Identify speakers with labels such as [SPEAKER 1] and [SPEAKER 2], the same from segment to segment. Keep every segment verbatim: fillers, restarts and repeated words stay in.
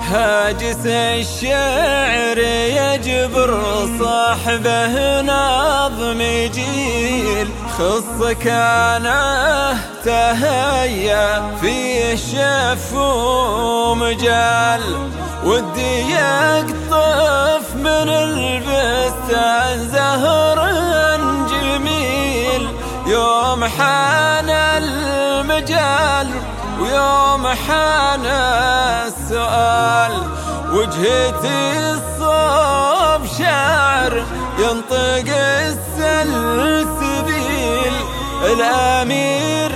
[SPEAKER 1] هاجس الشعر يجبر صاحبه نظم جيل، خص كانه تهيأ فيه شف ومجال، ودي يقطف من البستان زهر جميل، يوم حان المجال ويوم حان السؤال، وجهتي الصوب شعر ينطق السلسبيل، الأمير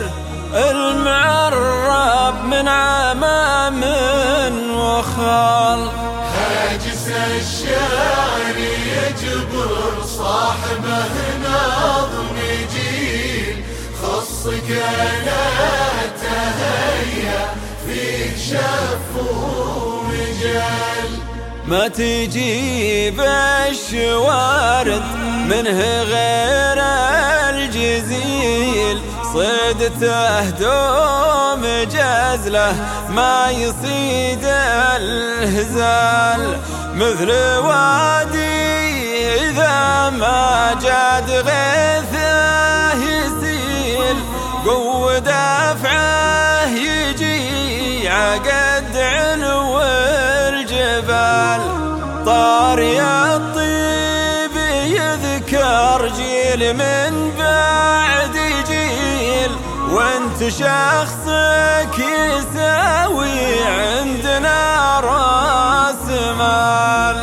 [SPEAKER 1] المعرب من عمام وخال.
[SPEAKER 2] هاجس الشعر يجبر صاحبه نظم جيل، خص كانت تهيأ فيه شف ومجال،
[SPEAKER 1] ما تجيب الشوارد منه غير الجزيل، صيدته دوم جزله ما يصيد الهزال، مثل وادي إذا ما جاد غيثه يسيل، قوة دفعه يجي عقد علو الجبال، طار يا الطيب يذكر جيل من بعد جيل، وانت شخصك يساوي عندنا راس مال.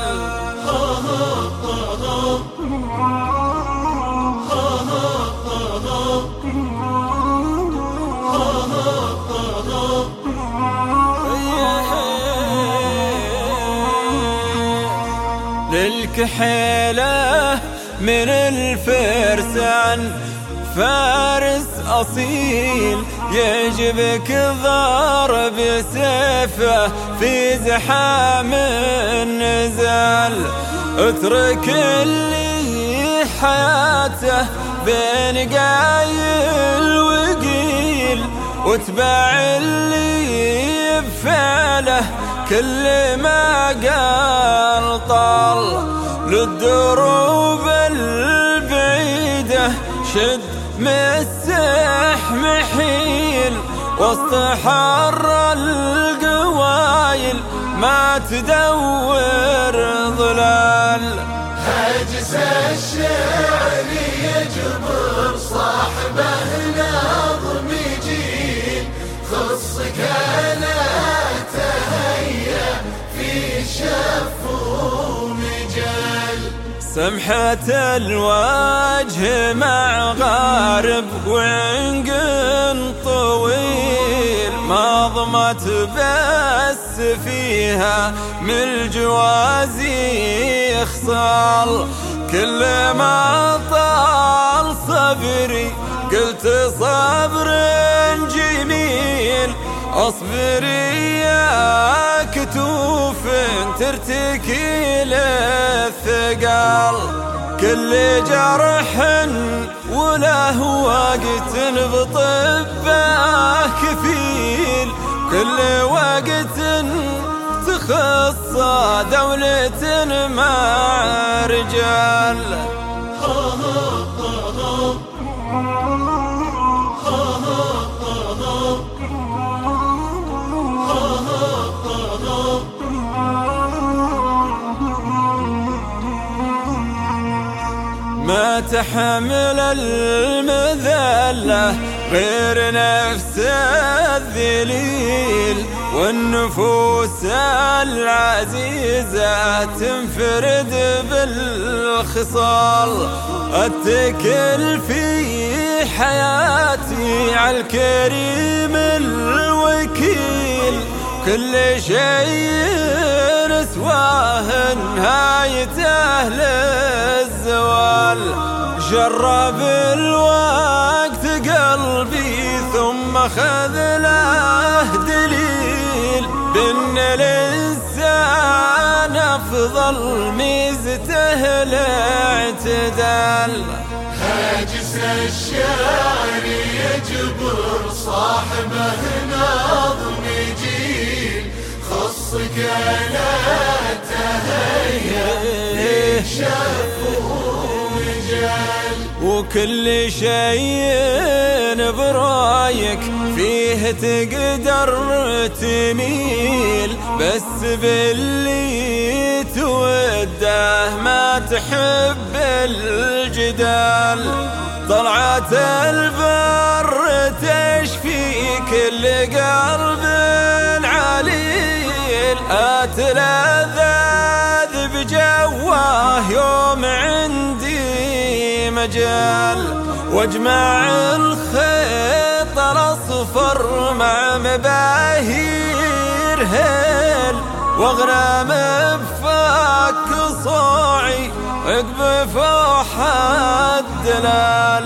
[SPEAKER 1] للكحيلة من الفرسان فارس أصيل، يجبك ضرب سيفه في زحام النزال، اترك اللي حياته بين قايل وقيل، واتبع اللي بفعله كل ما قال طال، للدروب البعيدة شد مسح محيل، وسط حر القوايل ما تدور ظلال.
[SPEAKER 2] هاجس الشعر يجبر صاحبه نظم جيل، خص كانت تهيأ في شف ومجال،
[SPEAKER 1] سمحة الوجه مع غارب وعنق طويل، ما ضمت بس فيها من الجوازي خصال، كل ما طال صبري قلت صبر جميل، اصبري يا كتوف ترتكي للثقال، كل جرح وله وقت بطبه كفيل، كل وقت تخص دولة مع رجال. ما تحمل المذلة غير نفس الذليل، والنفوس العزيزة تنفرد بالخصال، اتكل في حياتي على الكريم الوكيل، كل شيء سواه نهايته للزوال، جرب الوقت قلبي ثم خذ له دليل، بأن الإنسان أفضل ميزته الاعتدال.
[SPEAKER 2] هاجس الشعر يجبر صاحبه نظم جيل، خص خصك أنا تهيأ فيك شف ومجال،
[SPEAKER 1] وكل شيء برايك فيه تقدر تميل، بس باللي توده ما تحب الجدال. طلعت البر تشفي كل قلب عليل، أتلذذ بجواه يوم عندي مجال، واجمع الخيط الاصفر مع مباهير هيل، واغرم بفك صاعي عقب فوح الدلال.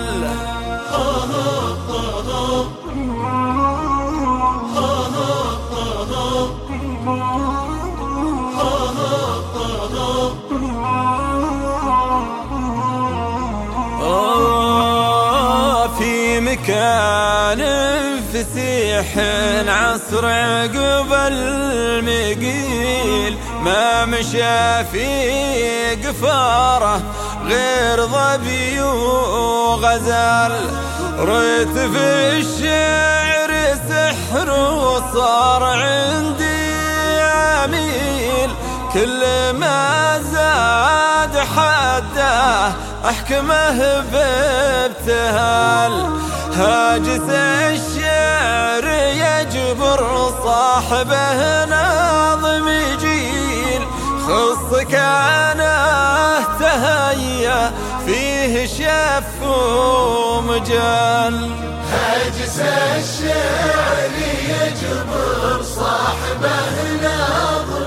[SPEAKER 1] في مكان فسيح عصر عقب المقيل، ما مشى في قفاره غير ظبي وغزال. ريت في الشعر سحر وصار عندي عميل، كل ما زاد حده أحكمه بابتهال. هاجس الشعر يجبر صاحبه ناظم جيل، خصك أنا تهيأ فيه شف ومجال.
[SPEAKER 2] هاجس الشعر يجبر صاحبه ناظم